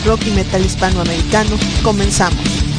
rock y metal hispanoamericano. Comenzamos.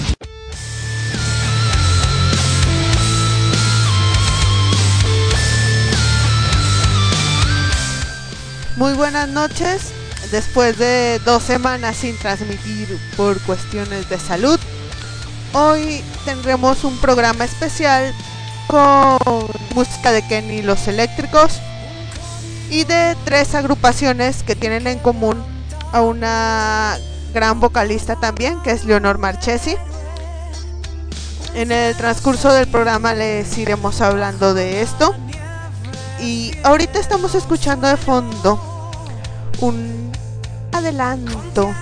Muy buenas noches. Después de 2 semanas sin transmitir por cuestiones de salud, hoy tendremos un programa especial con música de Kenny y los Eléctricos y de 3 agrupaciones que tienen en común a una gran vocalista también, que es Leonor Marchesi. En el transcurso del programa les iremos hablando de esto. Y ahorita estamos escuchando de fondo un adelanto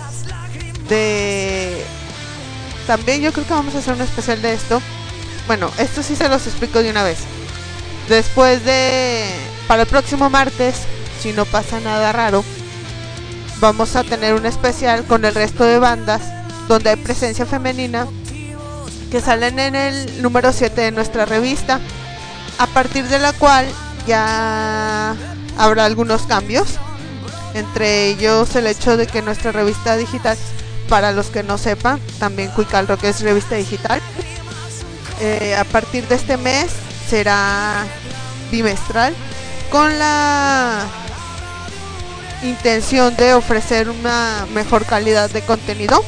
de... También yo creo que vamos a hacer un especial de esto. Bueno, esto sí se los explico de una vez. Después de... Para el próximo martes, si no pasa nada raro, vamos a tener un especial con el resto de bandas donde hay presencia femenina que salen en el número 7 de nuestra revista, a partir de la cual ya habrá algunos cambios, entre ellos el hecho de que nuestra revista digital, para los que no sepan, también Cuical Rock es revista digital, a partir de este mes será bimestral, con la intención de ofrecer una mejor calidad de contenido.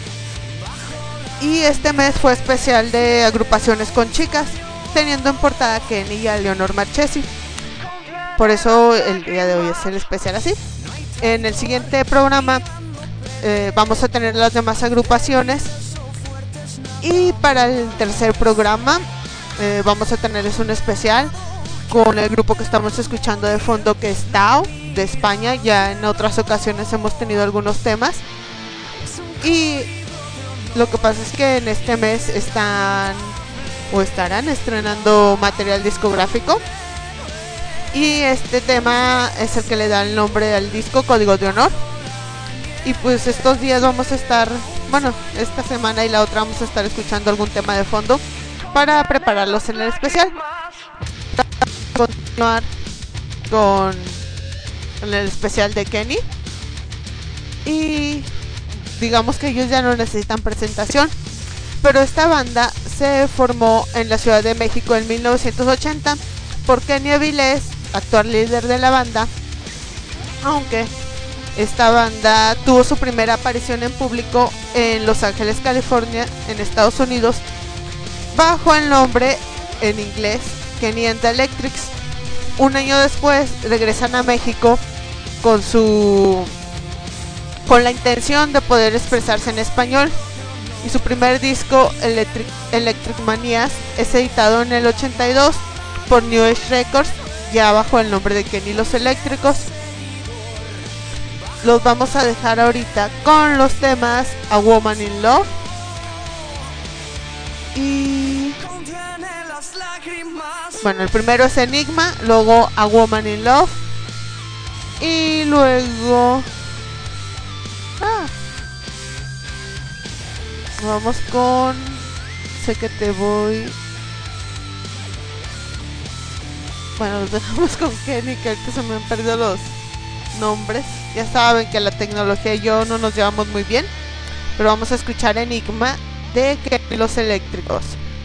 Y este mes fue especial de agrupaciones con chicas, teniendo en portada a Kenny y a Leonor Marchesi. Por eso el día de hoy es el especial así. En el siguiente programa vamos a tener las demás agrupaciones. Y para el tercer programa vamos a tener un especial con el grupo que estamos escuchando de fondo, que es Tao, de España. Ya en otras ocasiones hemos tenido algunos temas. Y lo que pasa es que en este mes estarán estrenando material discográfico. Y este tema es el que le da el nombre al disco, Código de Honor. Y pues estos días vamos a estar, bueno, esta semana y la otra vamos a estar escuchando algún tema de fondo para prepararlos en el especial. Continuar con el especial de Kenny. Y digamos que ellos ya no necesitan presentación, pero esta banda se formó en la Ciudad de México en 1980 por Kenny Avilés, actual líder de la banda, aunque esta banda tuvo su primera aparición en público en Los Ángeles, California, en Estados Unidos, bajo el nombre en inglés Kenny and the Electrics. Un año después regresan a México con la intención de poder expresarse en español, y su primer disco, Electric Manias, es editado en el 82 por New Age Records, ya bajo el nombre de Kenny y los Eléctricos. Los vamos a dejar ahorita con los temas A Woman in Love y... Bueno, el primero es Enigma, luego A Woman in Love y luego... Vamos con Sé que te voy. Bueno, los dejamos con Kenny, que ahorita se me han perdido los nombres. Ya saben que la tecnología y yo no nos llevamos muy bien, pero vamos a escuchar Enigma de Kenny y los Eléctricos.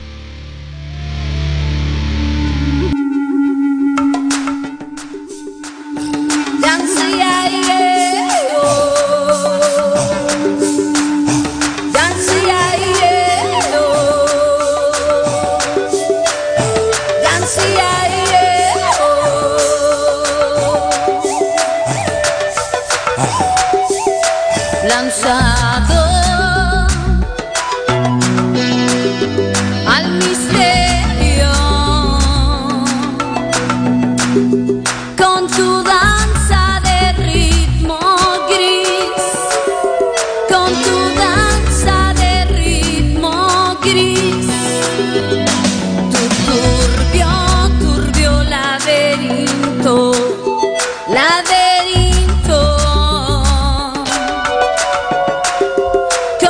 Lanzado al misterio con tu danza de ritmo gris, con tu danza de ritmo gris, tu turbio laberinto, laberinto.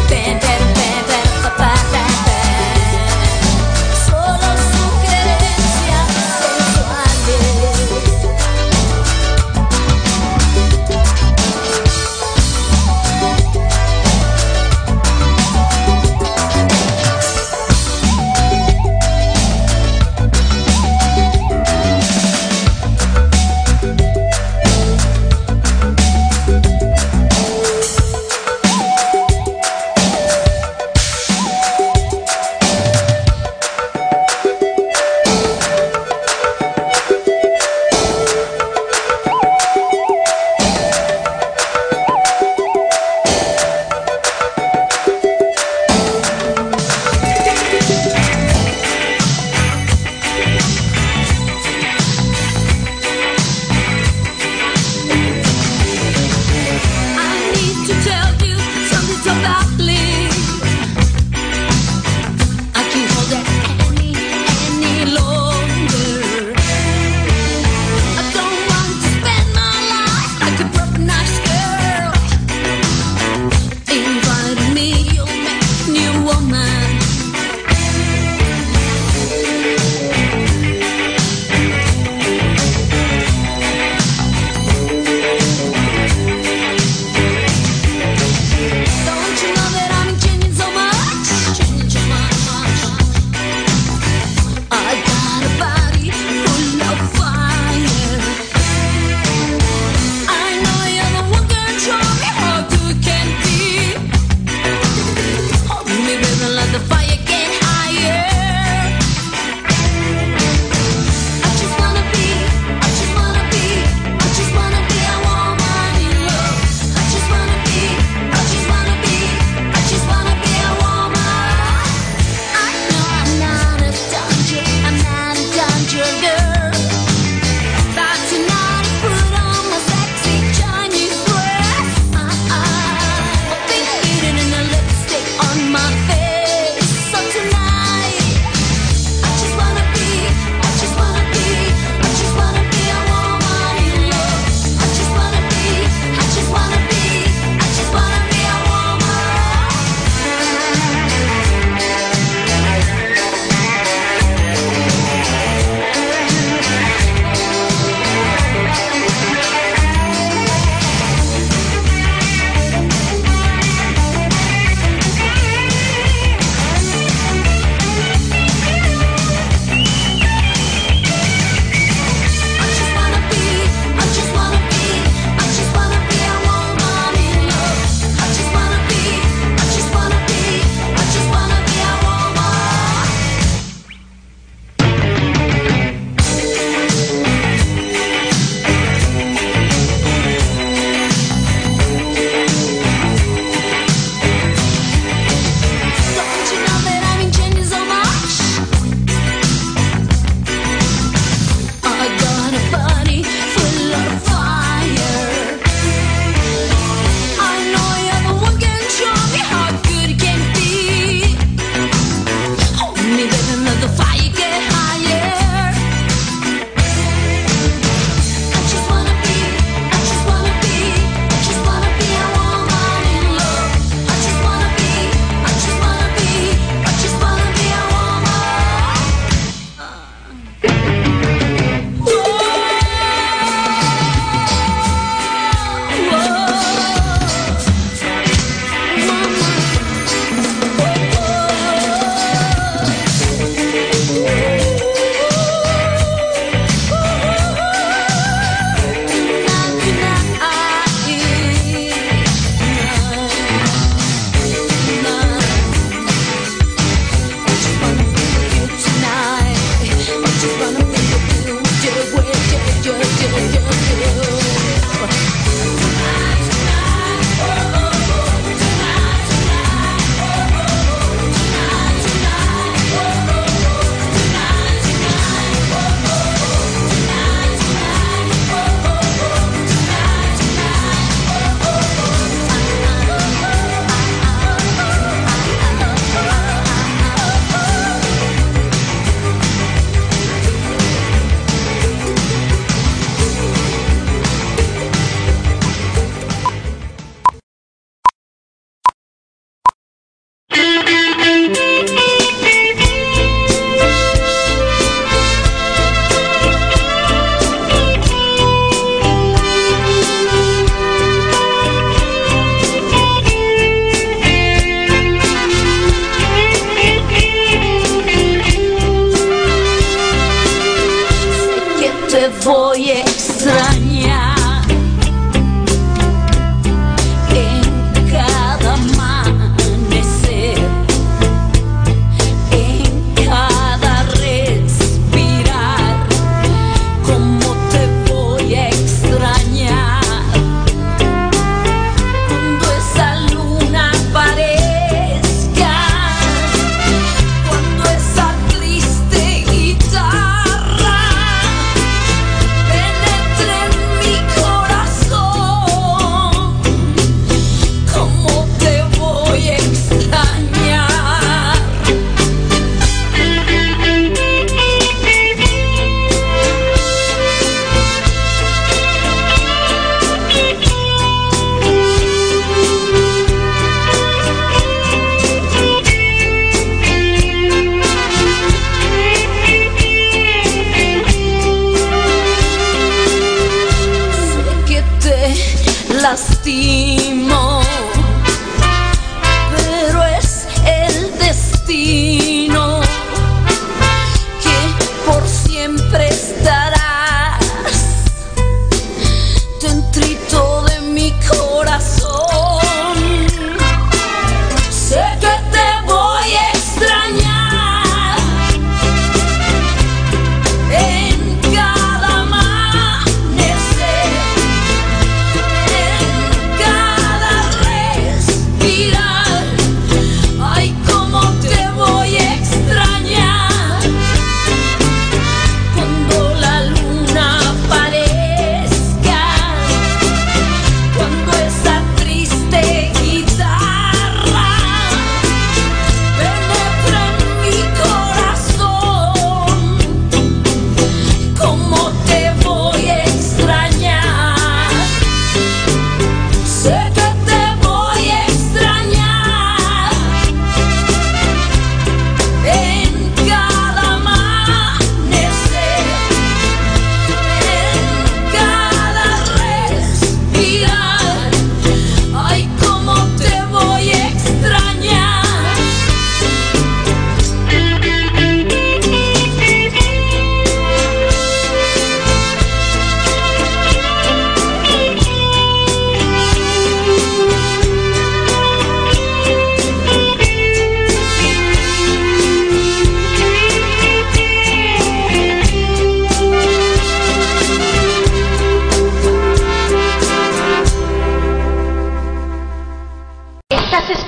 Solo sugerencias sensuales.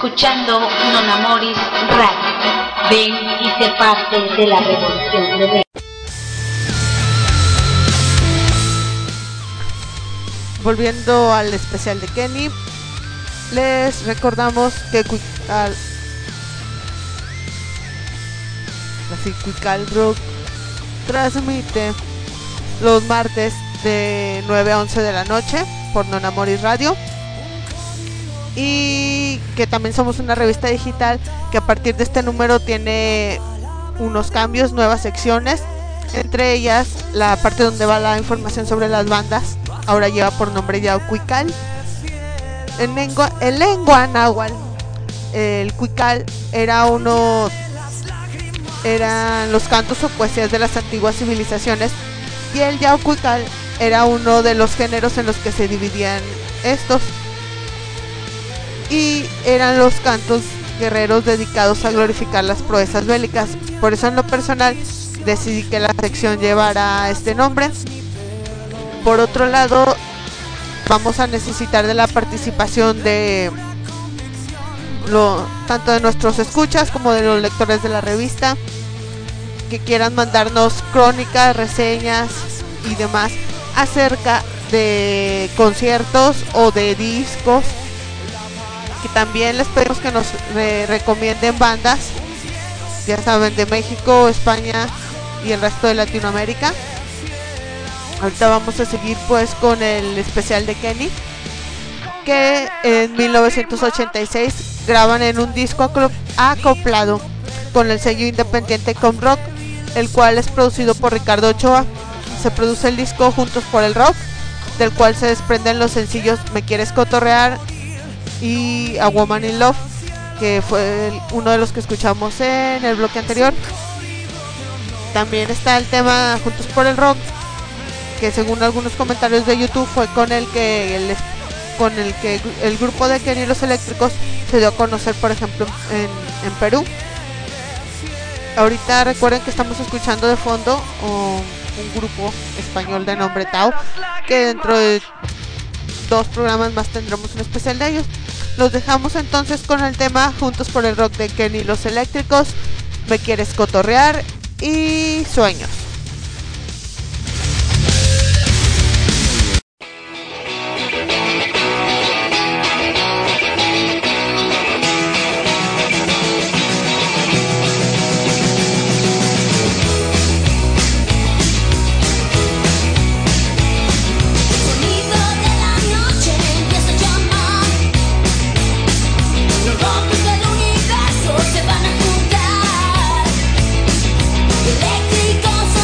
escuchando Non Amoris Radio. Ven y sé parte de la revolución rebelde. Volviendo al especial de Kenny, les recordamos que Quical Rock transmite los martes de 9 a 11 de la noche por Non Amoris Radio, y que también somos una revista digital que a partir de este número tiene unos cambios, nuevas secciones, entre ellas la parte donde va la información sobre las bandas ahora lleva por nombre ya Quical. En lengua náhuatl, el Quical eran los cantos o poesías de las antiguas civilizaciones, y el Yaocuical era uno de los géneros en los que se dividían estos, y eran los cantos guerreros dedicados a glorificar las proezas bélicas. Por eso, en lo personal, decidí que la sección llevara este nombre. Por otro lado, vamos a necesitar de la participación de tanto de nuestros escuchas como de los lectores de la revista, que quieran mandarnos crónicas, reseñas y demás acerca de conciertos o de discos, que también les pedimos que nos recomienden bandas, ya saben, de México, España y el resto de Latinoamérica. Ahorita vamos a seguir pues con el especial de Kenny, que en 1986 graban en un disco acoplado con el sello independiente Comrock, el cual es producido por Ricardo Ochoa. Se produce el disco Juntos por el Rock, del cual se desprenden los sencillos Me Quieres Cotorrear y A Woman in Love, que fue uno de los que escuchamos en el bloque anterior. También está el tema Juntos por el Rock, que según algunos comentarios de YouTube fue con el que el grupo de Kenny y los Eléctricos se dio a conocer, por ejemplo, en Perú. Ahorita recuerden que estamos escuchando de fondo un grupo español de nombre Tao, que dentro de 2 programas más tendremos un especial de ellos. Los dejamos entonces con el tema Juntos por el Rock de Kenny y los Eléctricos, Me Quieres Cotorrear y Sueños. Eléctricos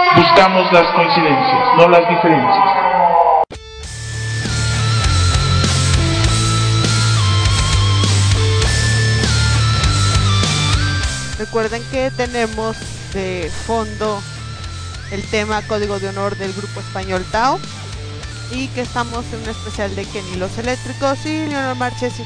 Buscamos las coincidencias, no las diferencias. Recuerden que tenemos de fondo el tema Código de Honor del grupo español Tao y que estamos en un especial de Kenny Los Eléctricos y Leonor Marchesi.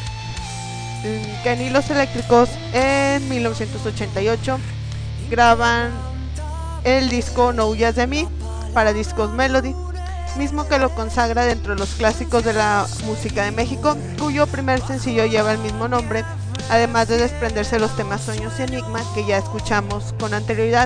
Kenny Los Eléctricos en 1988 graban el disco No huyas de mí para Discos Melody, mismo que lo consagra dentro de los clásicos de la música de México, cuyo primer sencillo lleva el mismo nombre, además de desprenderse los temas Sueños y Enigma que ya escuchamos con anterioridad.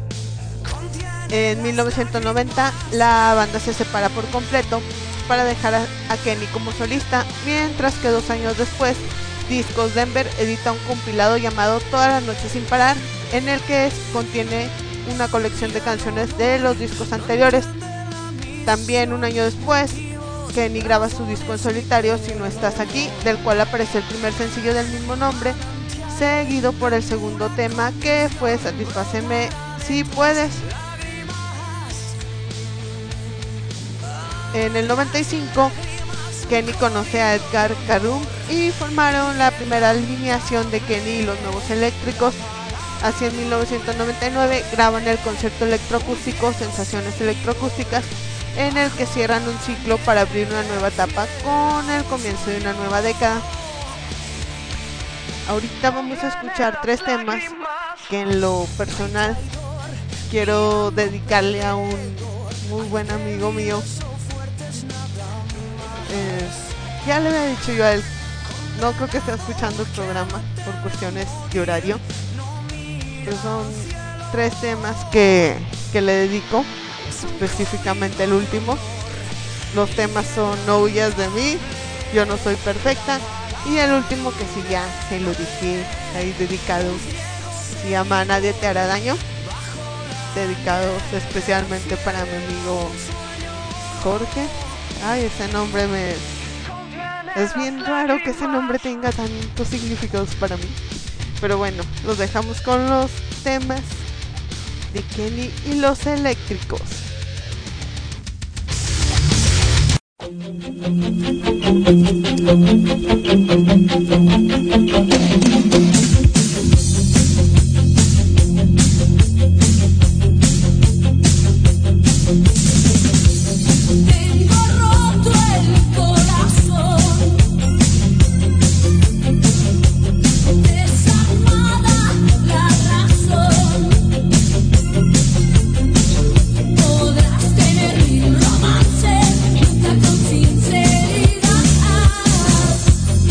En 1990 la banda se separa por completo para dejar a Kenny como solista, mientras que 2 años después Discos Denver edita un compilado llamado Todas las noches sin parar, en el que contiene una colección de canciones de los discos anteriores. También un año después Kenny graba su disco en solitario Si no estás aquí, del cual aparece el primer sencillo del mismo nombre, seguido por el segundo tema que fue Satisfáceme si puedes. En el 95 Kenny conoce a Edgar Carum y formaron la primera alineación de Kenny y los Nuevos Eléctricos. Así en 1999 graban el concierto electroacústico Sensaciones Electroacústicas, en el que cierran un ciclo para abrir una nueva etapa con el comienzo de una nueva década. Ahorita vamos a escuchar 3 temas que en lo personal quiero dedicarle a un muy buen amigo mío. Ya le había dicho yo a él, no creo que esté escuchando el programa por cuestiones de horario, pero son 3 temas que le dedico, específicamente el último. Los temas son No huyas de mí, Yo no soy perfecta, y el último que sí ya se lo dije ahí dedicado, se llama Nadie te hará daño, dedicado especialmente para mi amigo Jorge. Ay, ese nombre es bien raro que ese nombre tenga tantos significados para mí. Pero bueno, los dejamos con los temas de Kenny y los Eléctricos. Romance, nunca con sinceridad.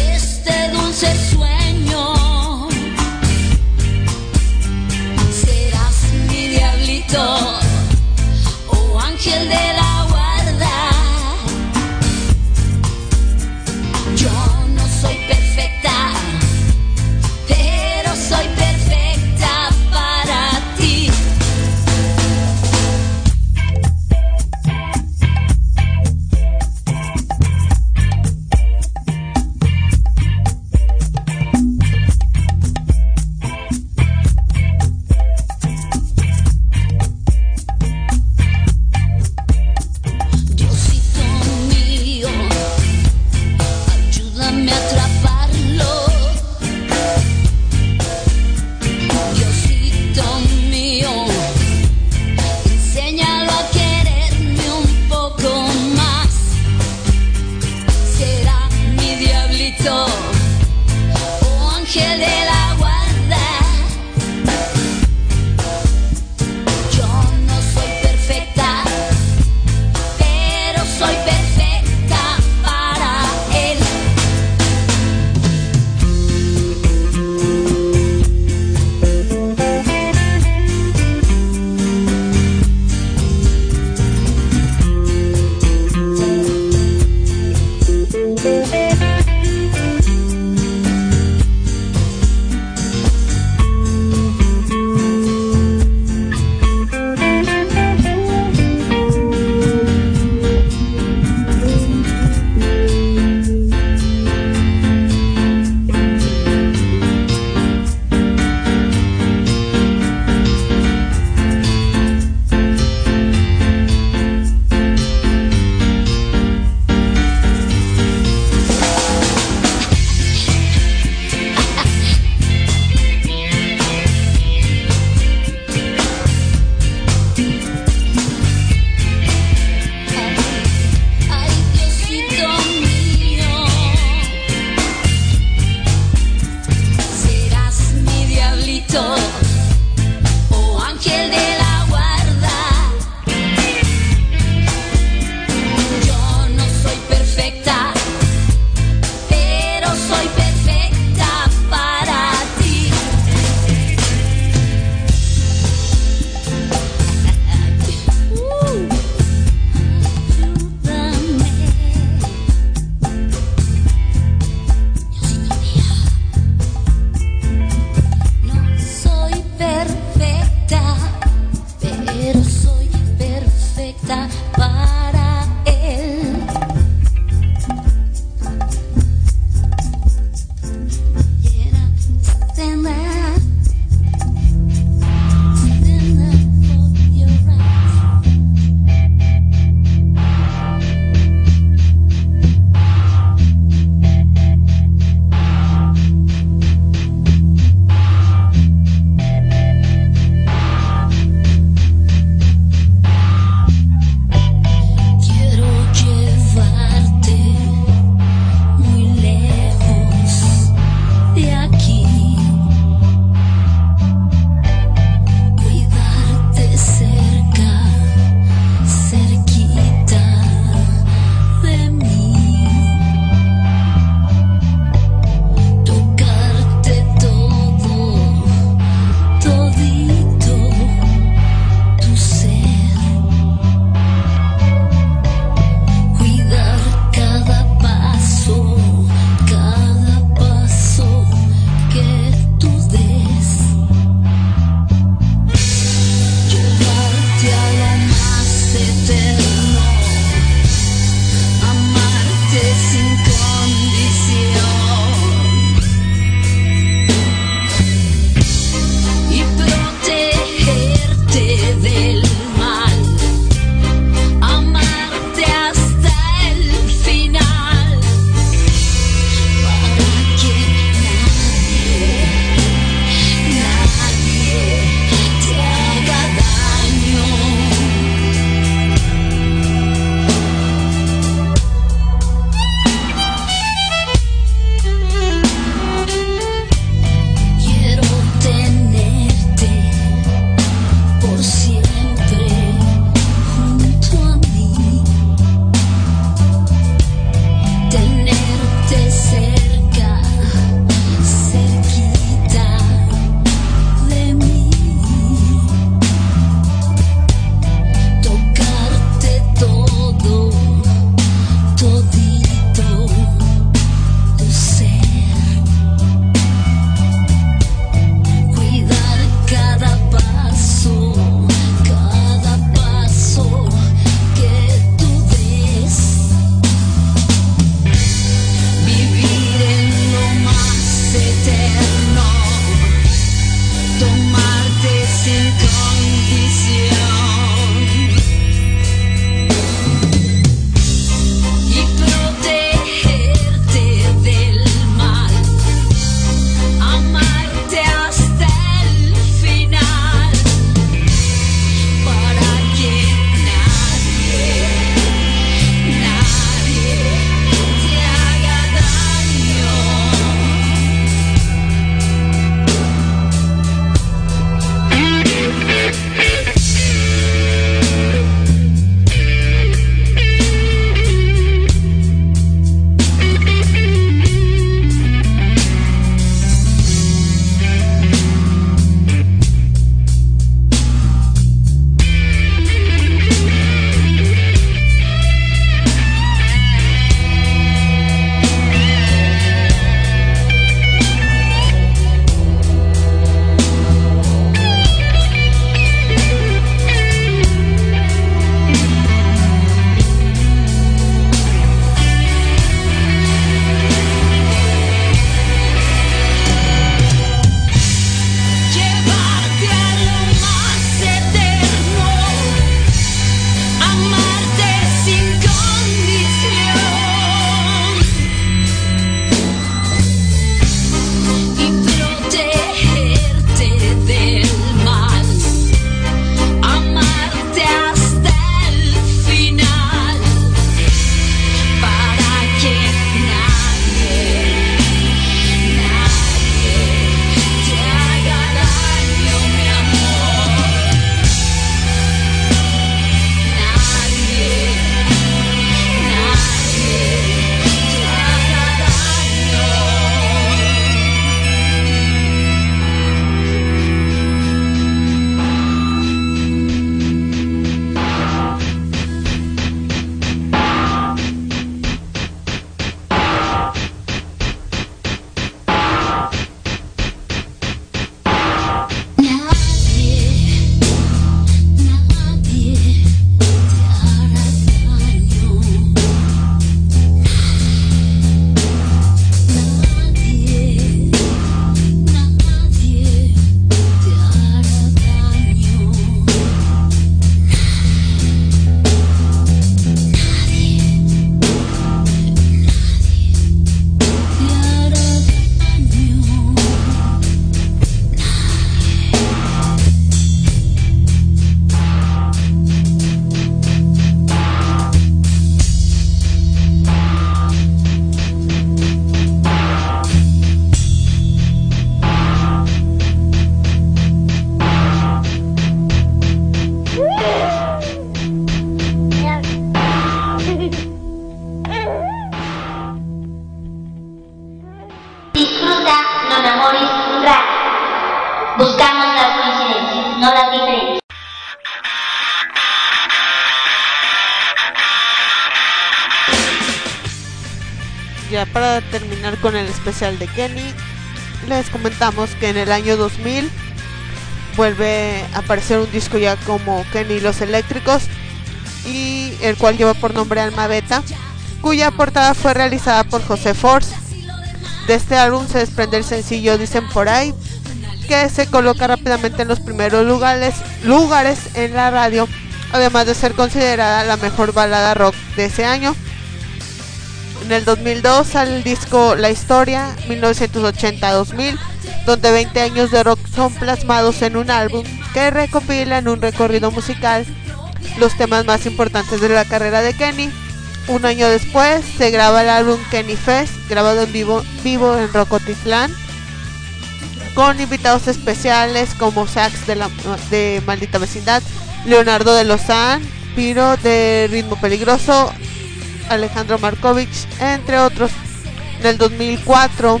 ya para terminar con el especial de Kenny, les comentamos que en el año 2000 vuelve a aparecer un disco ya como Kenny y los Eléctricos, y el cual lleva por nombre Alma Beta, cuya portada fue realizada por José Force. De este álbum se desprende el sencillo Dicen por ahí, que se coloca rápidamente en los primeros lugares en la radio, además de ser considerada la mejor balada rock de ese año. En el 2002 sale el disco La Historia 1980-2000, donde 20 años de rock son plasmados en un álbum que recopila en un recorrido musical los temas más importantes de la carrera de Kenny. Un año después se graba el álbum Kenny Fest, grabado en vivo en Rocotitlán, con invitados especiales como Sax de Maldita Vecindad, Leonardo de Lozán, Piro de Ritmo Peligroso, Alejandro Markovich, entre otros. En el 2004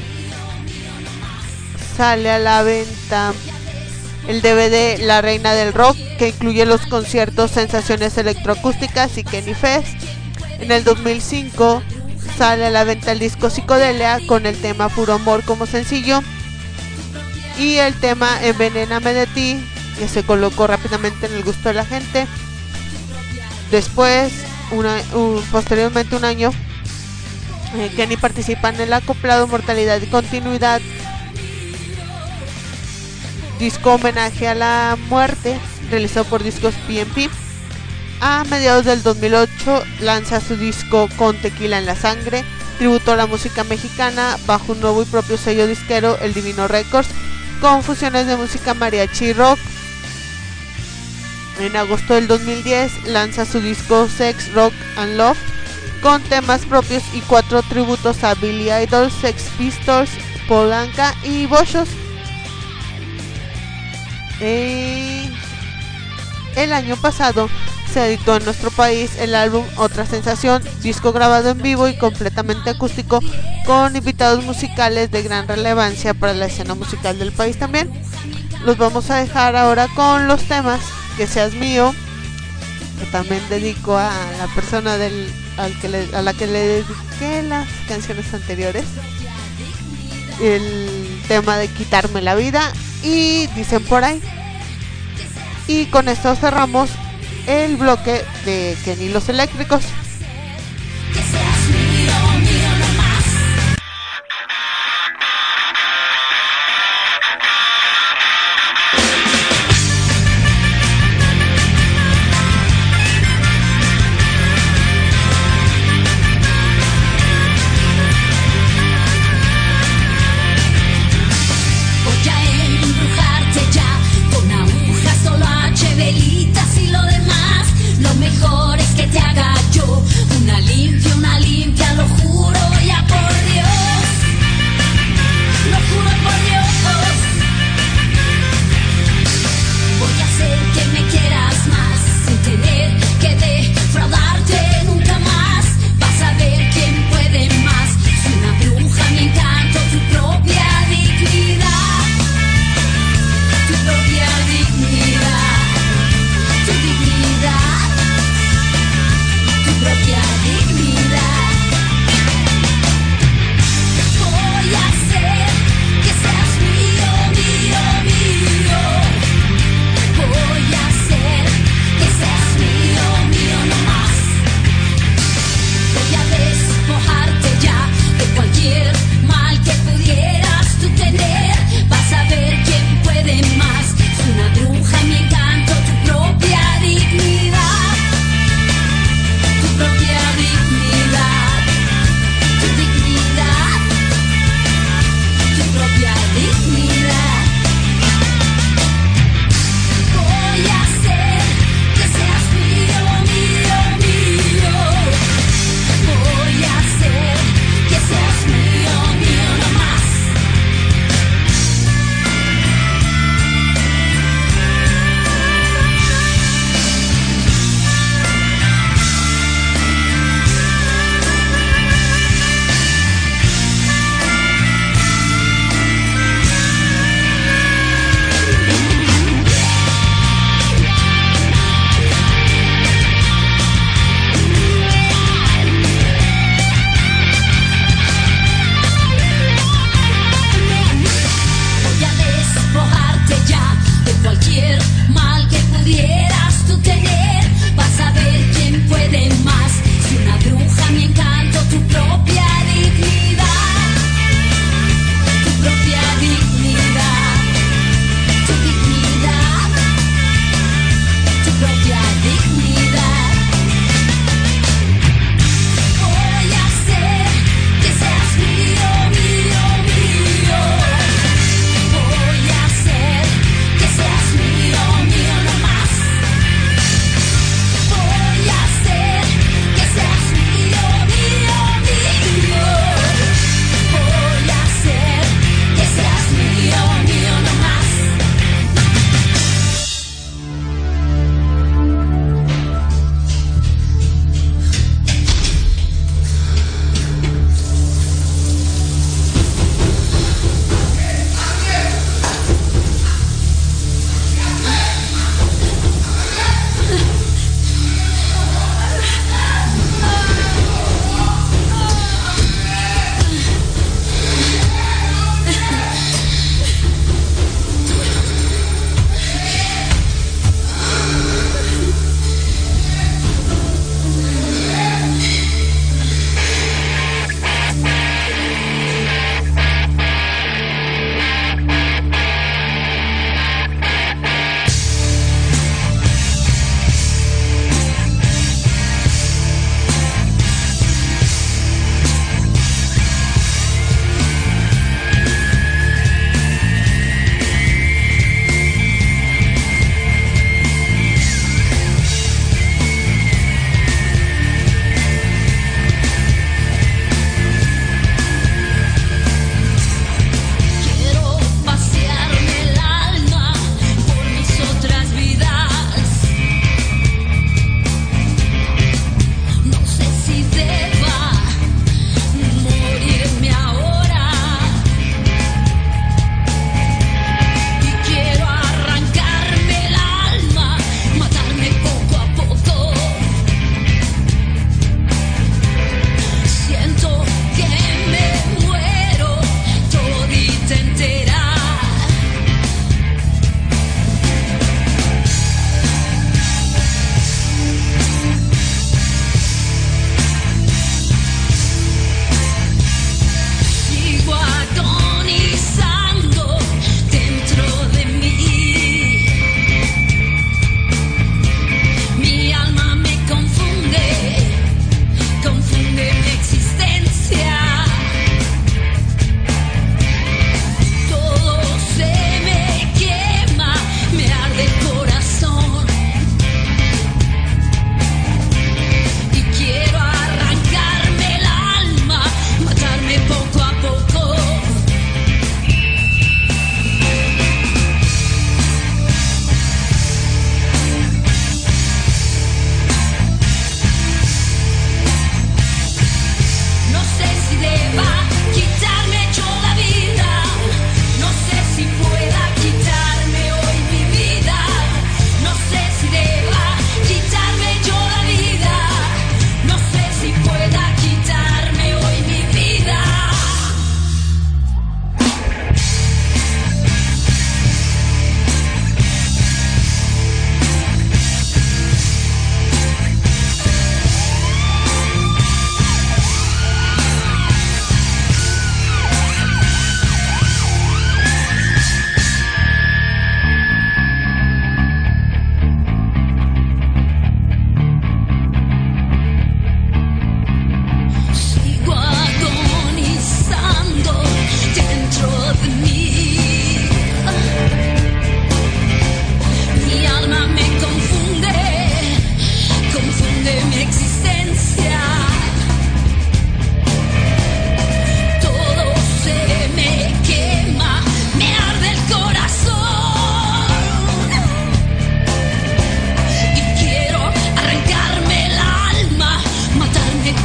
sale a la venta el DVD La Reina del Rock, que incluye los conciertos Sensaciones Electroacústicas y Kenny Fest. En el 2005 sale a la venta el disco Psicodelia con el tema Puro Amor como sencillo, y el tema Envenéname de ti, que se colocó rápidamente en el gusto de la gente. Después, posteriormente un año, Kenny participa en el acoplado Mortalidad y Continuidad, disco homenaje a la muerte, realizado por Discos PNP. A mediados del 2008 lanza su disco Con Tequila en la Sangre, tributo a la música mexicana, bajo un nuevo y propio sello disquero, El Divino Records, con fusiones de música mariachi y rock. En agosto del 2010 lanza su disco Sex, Rock and Love, con temas propios y 4 tributos a Billy Idol, Sex Pistols, Paul Anka y Boschos. El año pasado se editó en nuestro país el álbum Otra Sensación, disco grabado en vivo y completamente acústico, con invitados musicales de gran relevancia para la escena musical del país también. Los vamos a dejar ahora con los temas Que Seas Mío, que también dedico a la persona a la que le dediqué las canciones anteriores, el tema de Quitarme la Vida y Dicen por ahí. Y con esto cerramos el bloque de Kenny y los Eléctricos. Que seas mío, mío nomás. Voy a embrujarte ya con agujas, solo H, velitas y lo demás. Lo mejor es que te haga yo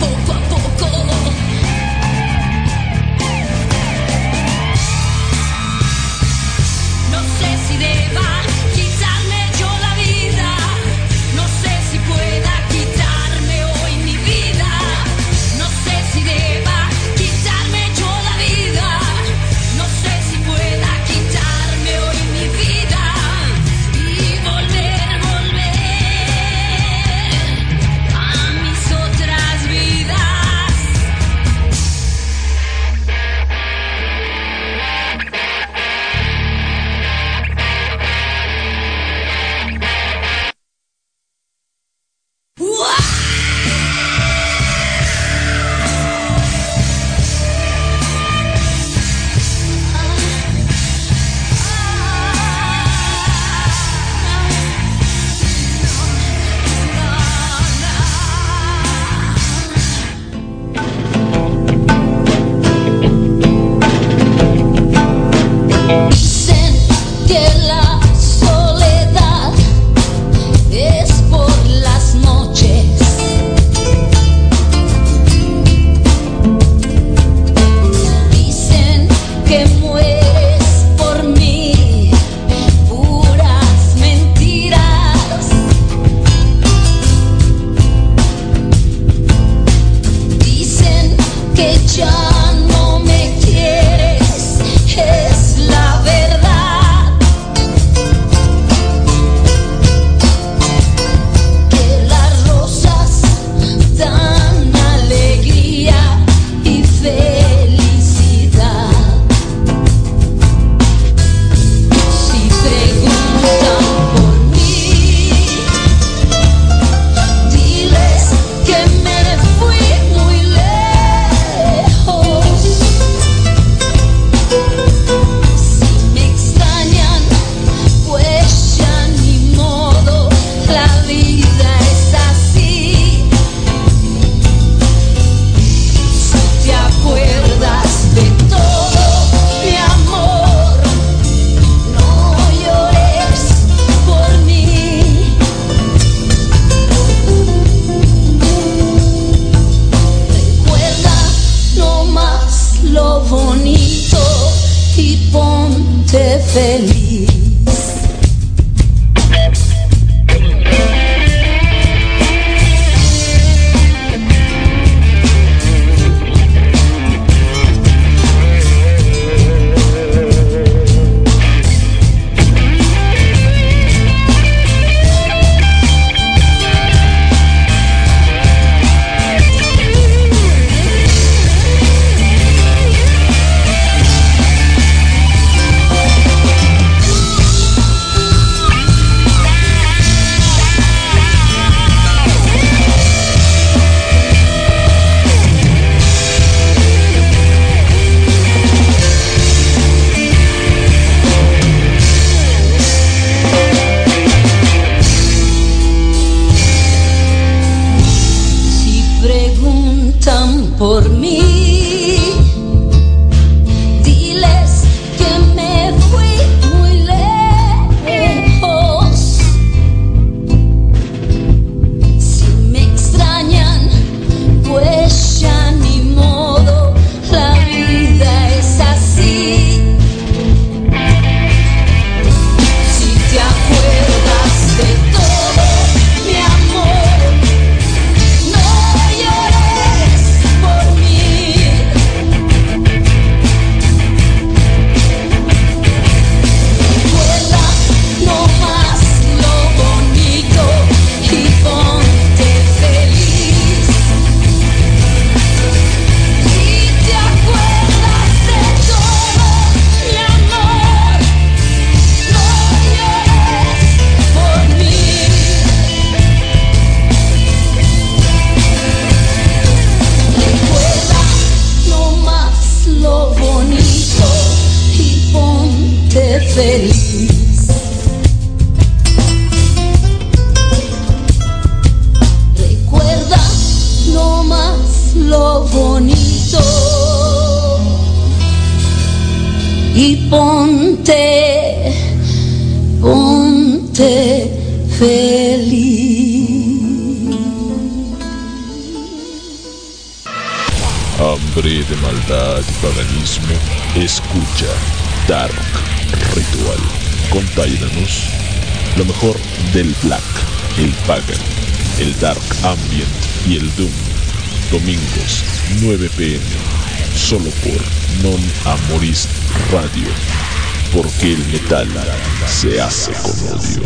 poco a poco. No sé si deba quitarme yo la vida, no sé si pueda quitarme hoy mi vida, no sé si deba quitarme yo la vida, no sé si pueda quitarme hoy mi vida y volver a mis otras vidas. Dicen que la soledad es por las noches. Dicen que mueres por mí, puras mentiras. Dicen que ya no me quieres, es la verdad. Que las rosas dan alegría y felicidad. Si preguntan por mí, diles que me fui muy lejos. Si me extrañan, pues ya ni modo, la vida es así. Si te acuerdas de todo, mi amor, no llores por mí. Recuerda nomás lo bonito y ponte feliz. Si preguntan por mí, diles que me fui muy lejos. Si me extrañan, pues ya ni modo, la vida es así. Si te acuerdas de todo, mi amor, no llores por mí. Recuerda nomás lo bonito y ponte feliz. Si te acuerdas de todo, mi amor, no llores por mí. Recuerda nomás lo bonito y ponte feliz. Recuerda nomás lo bonito y ponte feliz. hambre de maldad y paganismo, escucha Dark Ritual con Tyrannus, lo mejor del Black, el Pagan, el Dark Ambient y el Doom. Domingos 9 p.m. solo por Non Amoris Radio, porque el metal se hace con odio.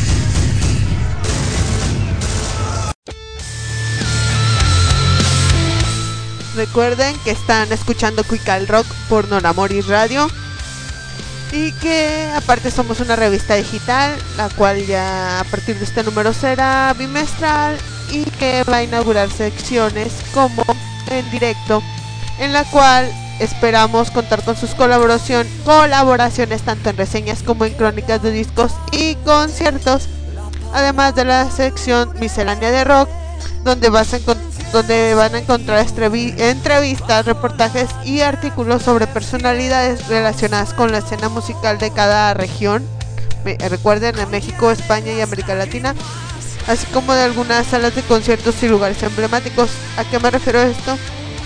Recuerden que están escuchando Quical Rock por Non Amoris Radio y que aparte somos una revista digital, la cual ya a partir de este número será bimestral y que va a inaugurar secciones como En Directo, en la cual esperamos contar con sus colaboraciones tanto en reseñas como en crónicas de discos y conciertos, además de la sección Miscelánea de Rock, donde van a encontrar entrevistas, reportajes y artículos sobre personalidades relacionadas con la escena musical de cada región. Recuerden, en México, España y América Latina, así como de algunas salas de conciertos y lugares emblemáticos. ¿A qué me refiero a esto?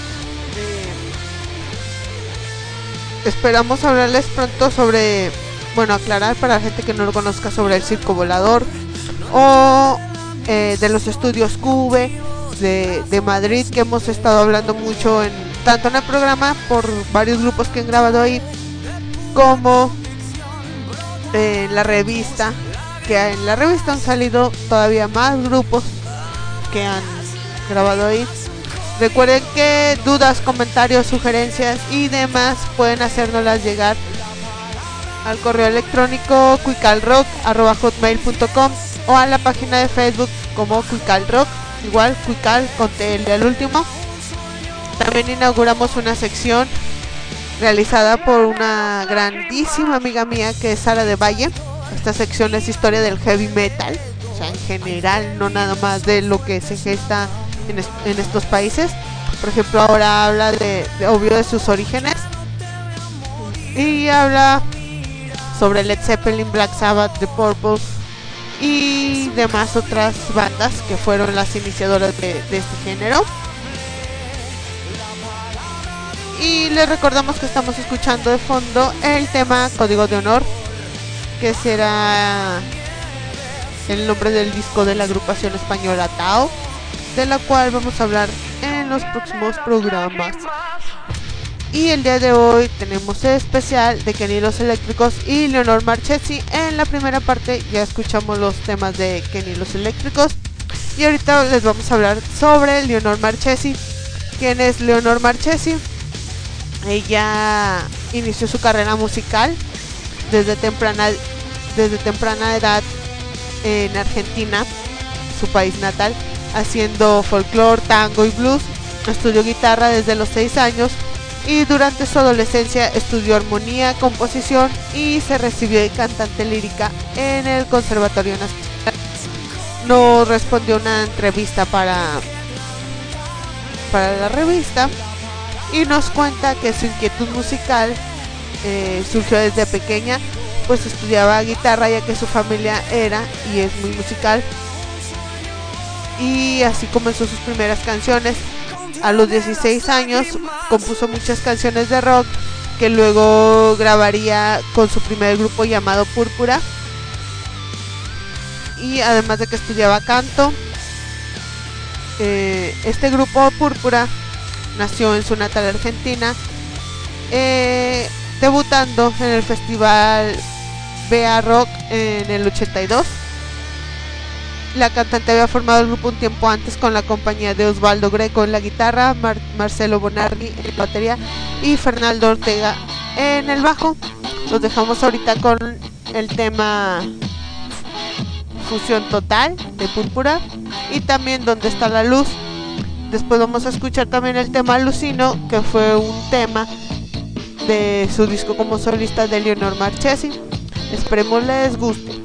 Esperamos hablarles pronto sobre, aclarar para la gente que no lo conozca, sobre el Circo Volador o de los estudios Cube de Madrid, que hemos estado hablando mucho tanto en el programa por varios grupos que han grabado ahí, como en la revista, que en la revista han salido todavía más grupos que han grabado ahí. Recuerden que dudas, comentarios, sugerencias y demás pueden hacérnoslas llegar al correo electrónico quicalrock@hotmail.com o a la página de Facebook como Quicalrock, igual Quical con TL al último. También inauguramos una sección realizada por una grandísima amiga mía que es Sara de Valle. Esta sección es historia del heavy metal, o sea, en general, no nada más de lo que se gesta en estos países. Por ejemplo, ahora habla obvio de sus orígenes y habla sobre Led Zeppelin, Black Sabbath, The Purple y demás otras bandas que fueron las iniciadoras de este género. Y les recordamos que estamos escuchando de fondo el tema Código de Honor, que será el nombre del disco de la agrupación española Tao, de la cual vamos a hablar en los próximos programas. Y el día de hoy tenemos el especial de Kenny Los Eléctricos y Leonor Marchesi. En la primera parte ya escuchamos los temas de Kenny Los Eléctricos y ahorita les vamos a hablar sobre Leonor Marchesi. ¿Quién es Leonor Marchesi? Ella inició su carrera musical desde temprana edad en Argentina, su país natal, haciendo folclore, tango y blues. Estudió guitarra desde los 6 años y durante su adolescencia estudió armonía, composición y se recibió de cantante lírica en el Conservatorio Nacional. Nos respondió una entrevista para la revista y nos cuenta que su inquietud musical surgió desde pequeña, pues estudiaba guitarra ya que su familia era y es muy musical, y así comenzó sus primeras canciones. A los 16 años compuso muchas canciones de rock que luego grabaría con su primer grupo llamado Púrpura, y además de que estudiaba canto. Este grupo Púrpura nació en su natal Argentina, debutando en el festival BA Rock en el 82. La cantante había formado el grupo un tiempo antes con la compañía de Osvaldo Greco en la guitarra, Marcelo Bonardi en la batería y Fernando Ortega en el bajo. Los dejamos ahorita con el tema Fusión Total de Púrpura y también Donde está la luz. Después vamos a escuchar también el tema Alucino, que fue un tema de su disco como solista de Leonor Marchesi. Esperemos les guste.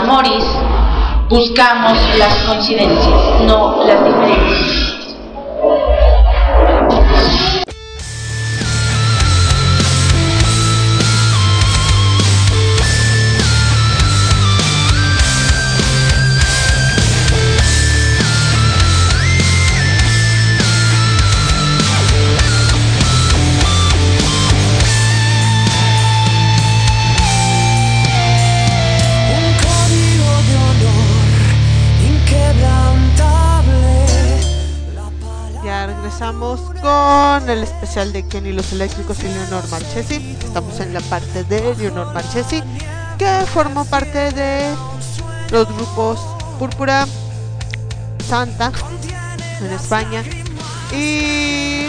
Amoris buscamos las coincidencias, no las diferencias. Regresamos con el especial de Kenny los Eléctricos y Leonor Marchesi. Estamos en la parte de Leonor Marchesi, que formó parte de los grupos Púrpura, Santa en España, y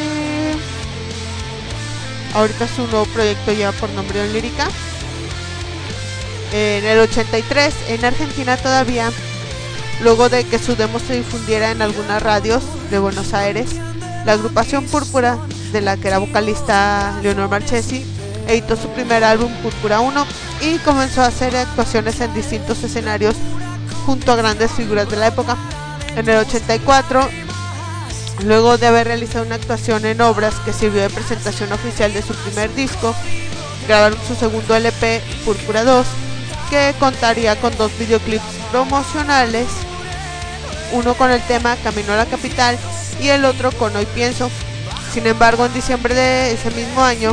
ahorita su nuevo proyecto lleva por nombre Onlírica. En el 83 en Argentina todavía, luego de que su demo se difundiera en algunas radios de Buenos Aires, la agrupación Púrpura, de la que era vocalista Leonor Marchesi, editó su primer álbum Púrpura 1 y comenzó a hacer actuaciones en distintos escenarios junto a grandes figuras de la época. En el 84, luego de haber realizado una actuación en Obras que sirvió de presentación oficial de su primer disco, grabaron su segundo LP, Púrpura 2, que contaría con 2 videoclips promocionales, uno con el tema Camino a la Capital y el otro con Hoy Pienso. Sin embargo, en diciembre de ese mismo año,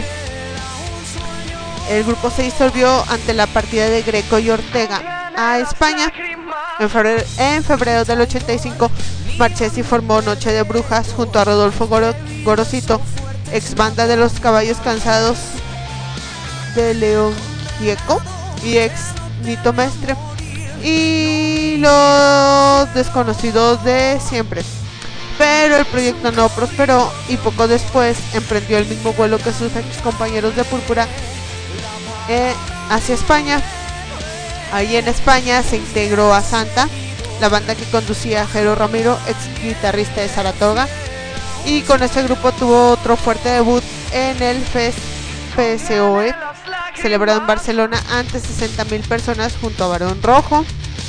el grupo se disolvió ante la partida de Greco y Ortega a España. En febrero del 85, Marchesi formó Noche de Brujas junto a Rodolfo Gorosito, ex banda de Los Caballos Cansados de León Gieco y ex Nito Mestre, y Los Desconocidos de Siempre. Pero el proyecto no prosperó y poco después emprendió el mismo vuelo que sus ex compañeros de Púrpura hacia España. Ahí en España se integró a Santa, la banda que conducía Jero Ramiro, ex guitarrista de Saratoga, y con este grupo tuvo otro fuerte debut en el PSOE, celebrado en Barcelona ante 60.000 personas junto a Barón Rojo.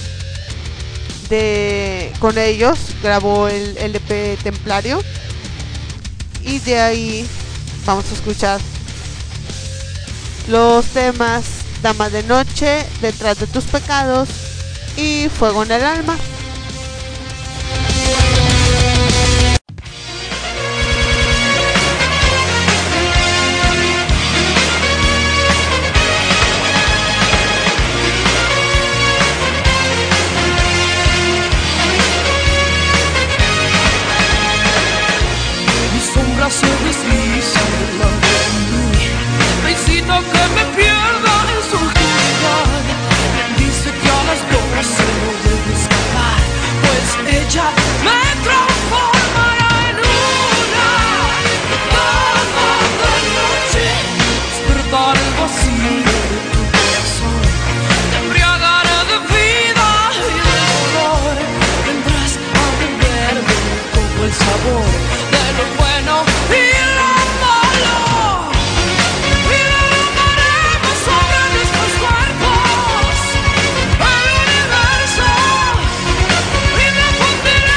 Con ellos grabó el LP Templario, y de ahí vamos a escuchar los temas Dama de Noche, Detrás de tus pecados y Fuego en el alma. Se desliza delante de mí, me incita que me pierda en su oscuridad. Dice que a las 12 no debo escapar, pues ella me transformará en una dama de noche. Despertar el vacío de tu corazón, te embriagaré de vida y de dolor. Vendrás a beberme todo el sabor de lo bueno y lo malo, y derramaremos sobre nuestros cuerpos el universo y me fundiré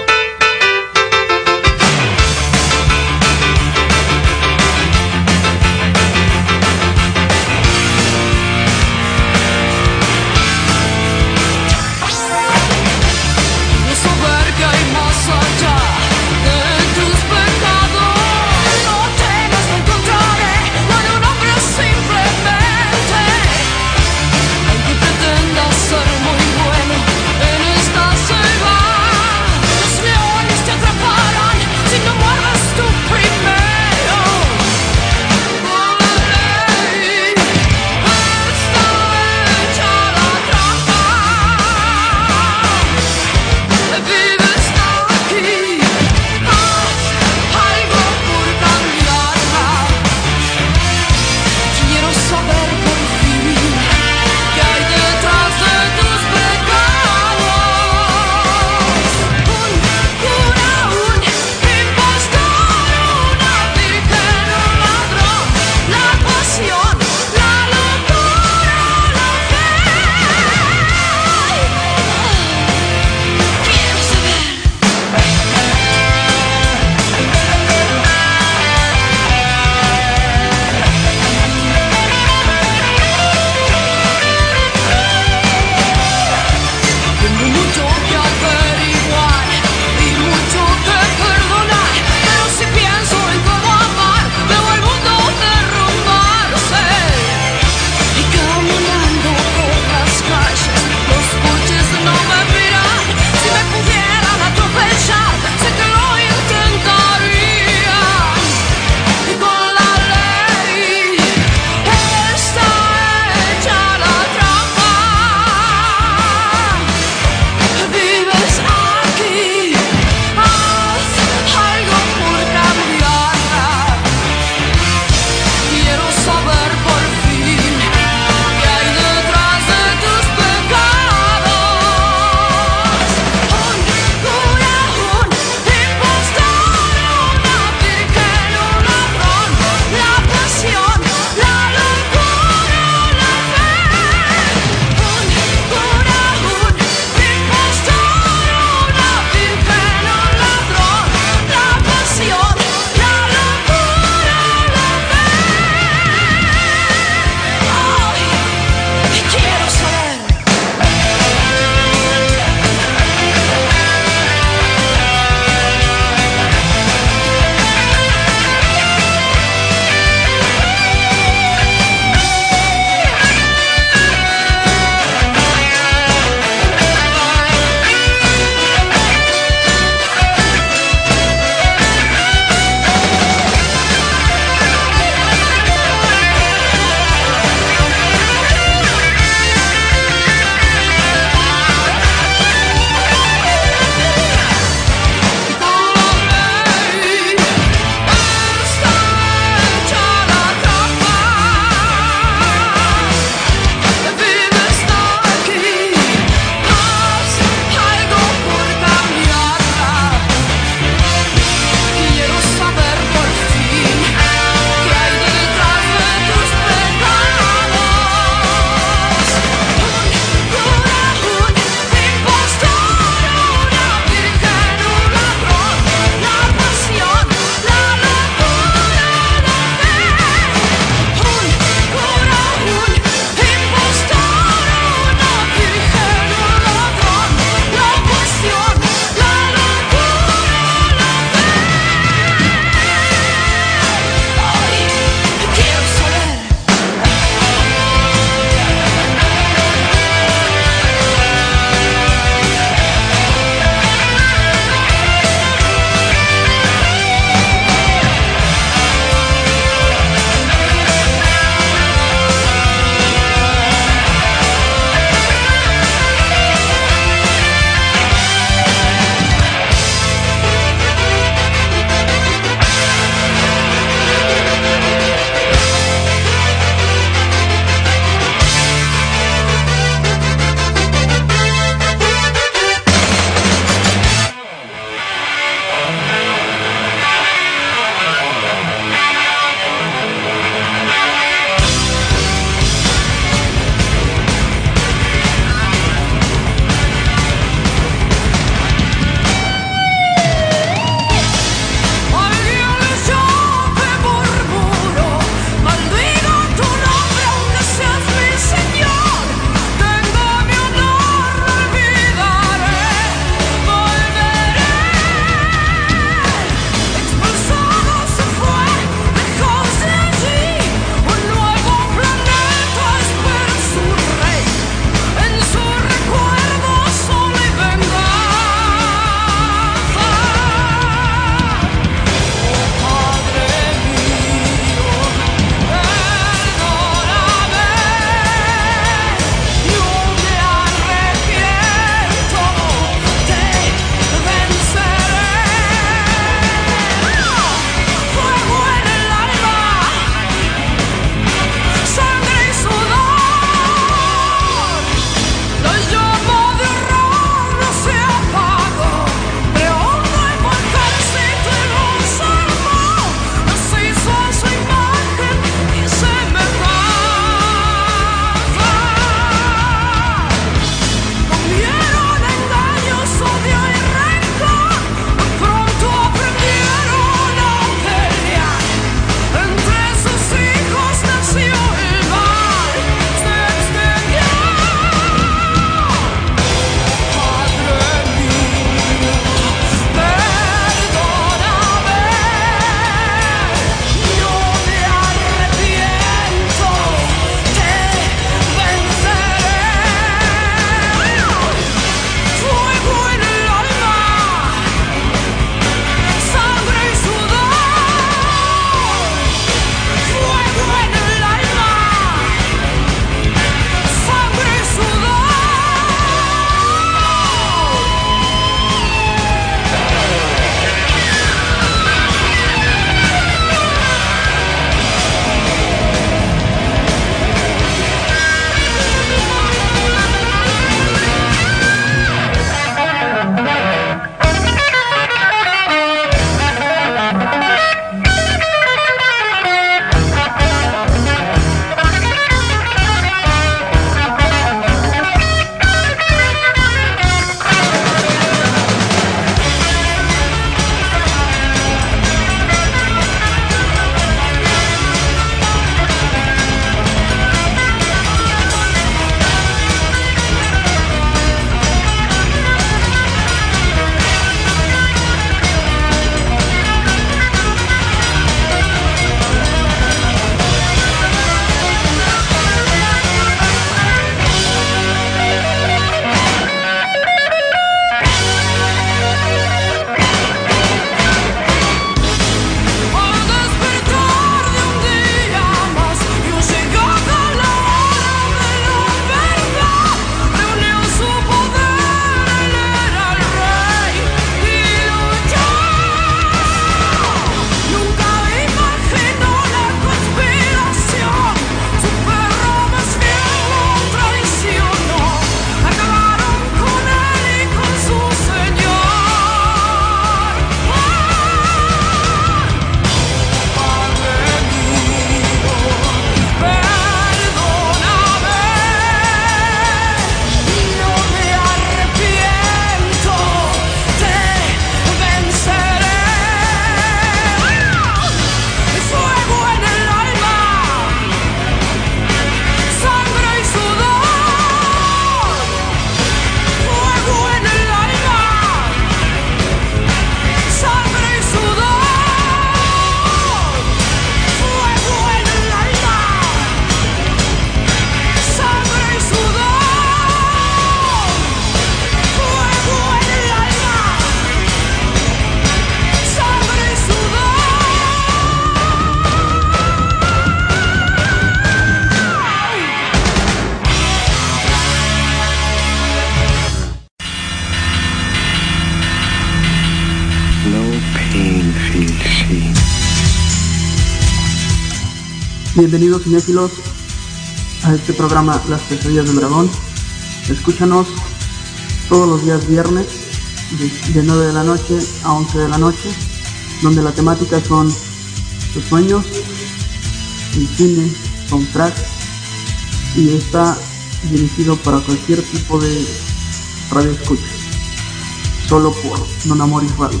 Bienvenidos cinéfilos a este programa Las Pesadillas del Dragón. Escúchanos todos los días viernes de 9 de la noche a 11 de la noche, donde la temática son los sueños, el cine, soundtrack, y está dirigido para cualquier tipo de radio escucha, solo por Non Amoris Radio.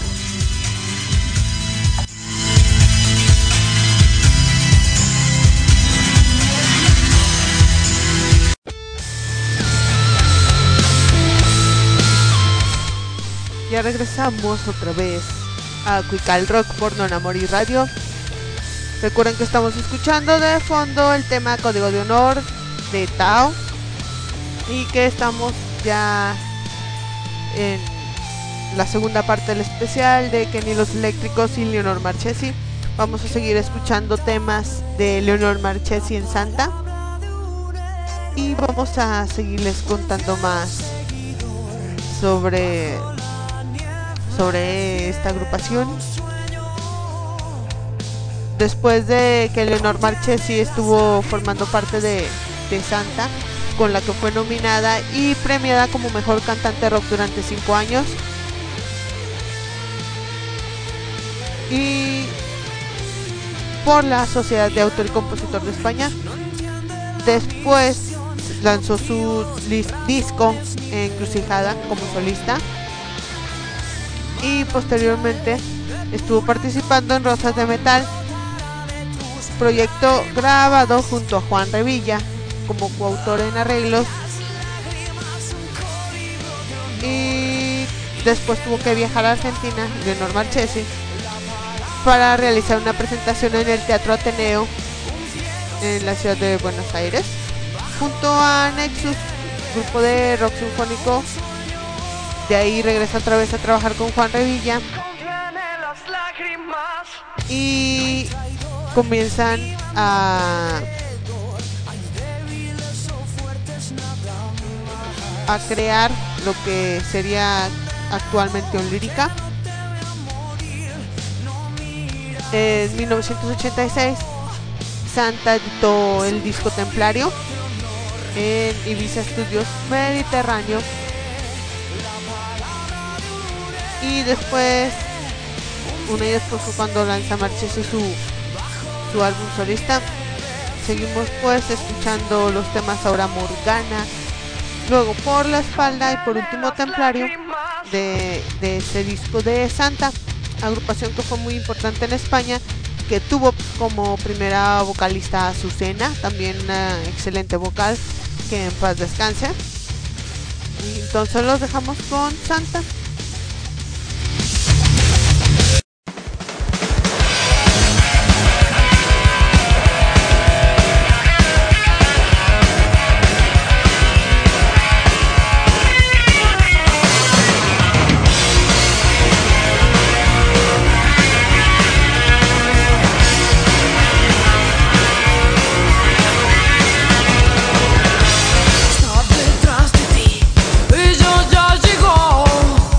Ya regresamos otra vez a Cuical Rock por Non Amoris Radio. Recuerden que estamos escuchando de fondo el tema Código de Honor de Tao y que estamos ya en la segunda parte del especial de Kenny los Eléctricos y Leonor Marchesi. Vamos a seguir escuchando temas de Leonor Marchesi en Santa y vamos a seguirles contando más sobre esta agrupación. Después de que Leonor Marchesi estuvo formando parte de Santa, con la que fue nominada y premiada como mejor cantante rock durante 5 años, y por la Sociedad de Autor y Compositor de España. Después lanzó su disco Encrucijada como solista y posteriormente estuvo participando en Rosas de Metal, proyecto grabado junto a Juan Revilla como coautor en arreglos, y después tuvo que viajar a Argentina, Leonor Marchesi, para realizar una presentación en el Teatro Ateneo en la ciudad de Buenos Aires junto a Nexus, grupo de rock sinfónico. De ahí regresa otra vez a trabajar con Juan Revilla y comienzan a crear lo que sería actualmente Onlírica. En 1986 Santa editó el disco Templario en Ibiza Studios Mediterráneo, y después, un año después, fue cuando lanza Marchesi su álbum solista. Seguimos pues escuchando los temas Ahora Morgana, luego Por la Espalda y por último Templario de ese disco de Santa, agrupación que fue muy importante en España, que tuvo como primera vocalista a Azucena, también una excelente vocal, que en paz descanse. Y entonces los dejamos con Santa. Detrás de ti, ella ya llegó.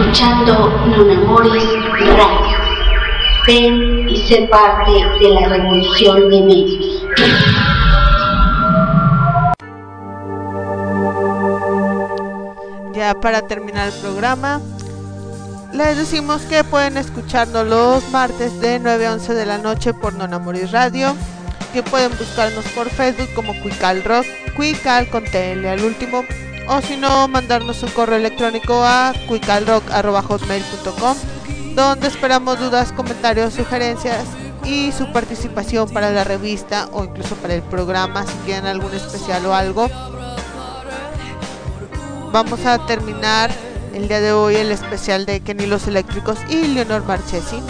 escuchando Non Amoris Radio. Ven y sé parte de la revolución de medios. Ya para terminar el programa, les decimos que pueden escucharnos los martes de 9 a 11 de la noche por Non Amoris Radio, que pueden buscarnos por Facebook como Cuical Rock, Cuical con TL al último, o si no, mandarnos un correo electrónico a cuicalrock@hotmail.com, donde esperamos dudas, comentarios, sugerencias y su participación para la revista o incluso para el programa si quieren algún especial o algo. Vamos a terminar el día de hoy el especial de Kenny los Eléctricos y Leonor Marchesi,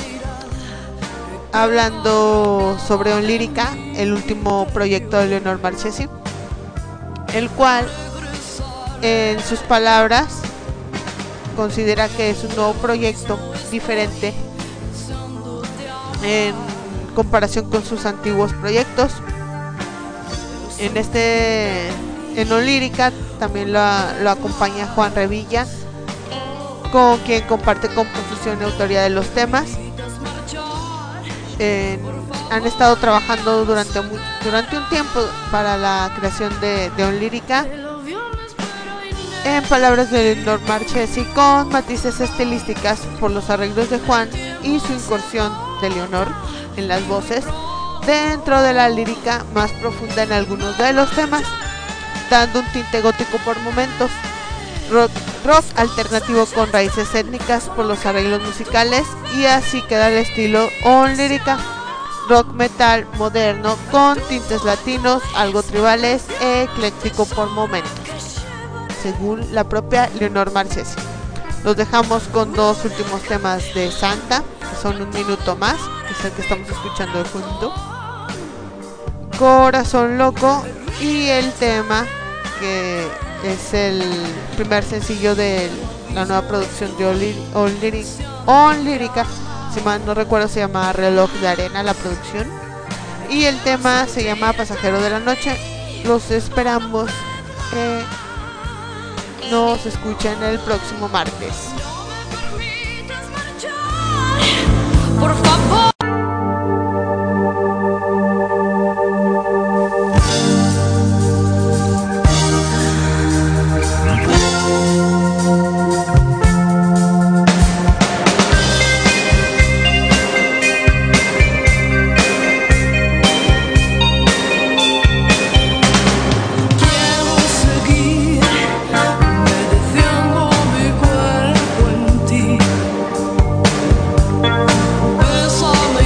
hablando sobre Onlírica, el último proyecto de Leonor Marchesi, el cual en sus palabras considera que es un nuevo proyecto diferente en comparación con sus antiguos proyectos. En Onlírica también lo acompaña Juan Revilla, con quien comparte composición y autoría de los temas. Han estado trabajando durante un tiempo para la creación de Onlírica. En palabras de Leonor Marchesi, con matices estilísticas por los arreglos de Juan y su incursión de Leonor en las voces, dentro de la lírica más profunda en algunos de los temas, dando un tinte gótico por momentos, rock alternativo con raíces étnicas por los arreglos musicales, y así queda el estilo Onlírica, rock metal moderno con tintes latinos, algo tribales e ecléctico por momentos, según la propia Leonor Marchesi. Los dejamos con dos últimos temas de Santa, que son Un Minuto Más, que es el que estamos escuchando de fondo, Corazón Loco, y el tema que es el primer sencillo de la nueva producción de Onlírica, si mal no recuerdo se llama Reloj de Arena la producción, y el tema se llama Pasajero de la Noche. Los esperamos que nos escuchen el próximo martes. Por favor. Bésame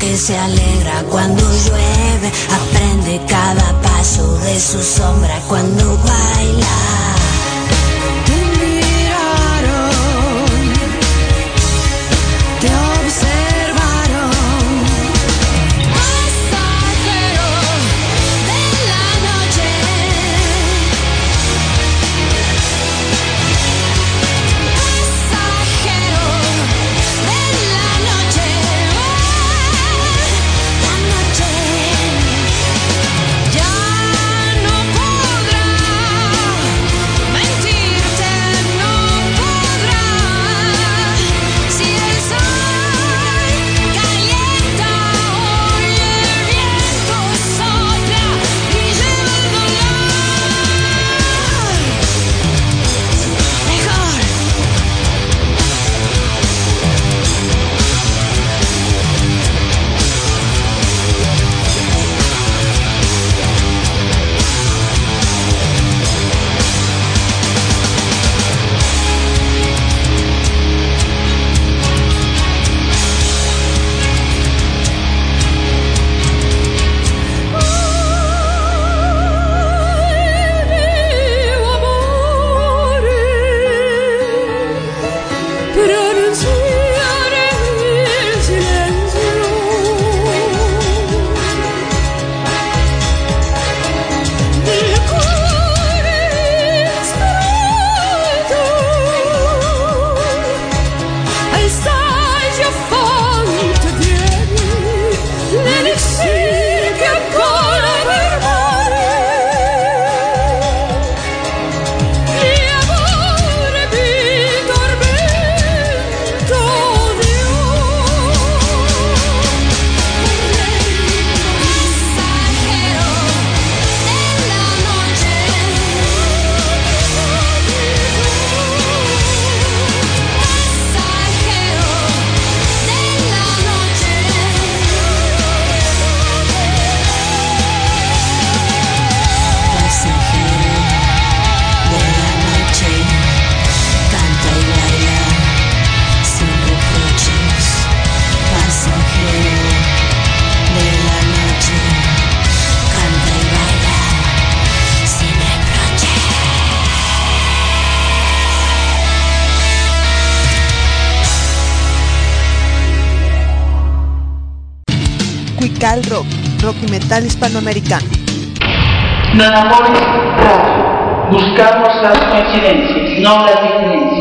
que se alegra cuando llueve, aprende cada paso de su sombra cuando baila. Te miraron, te observaron, pasajero de la noche, pasajero de la noche, la noche ya no podrá mentirte, no podrá. Si el sol calienta hoy, el viento sopla y lleva el dolor. Mejor. Pronunciare il silenzio del cuore ispirato ai saggi affanti piedi, l'elixir che ancora per mare di amore mi tormento di pasajero della noche, pasajero della noche, pasajero della noche, canta y baila sin reproches, pasajero de la noche, canta y baila sin reproches. Cuical Rock, rock y metal hispanoamericano. Nanamores Radio. Buscamos las coincidencias, no las diferencias.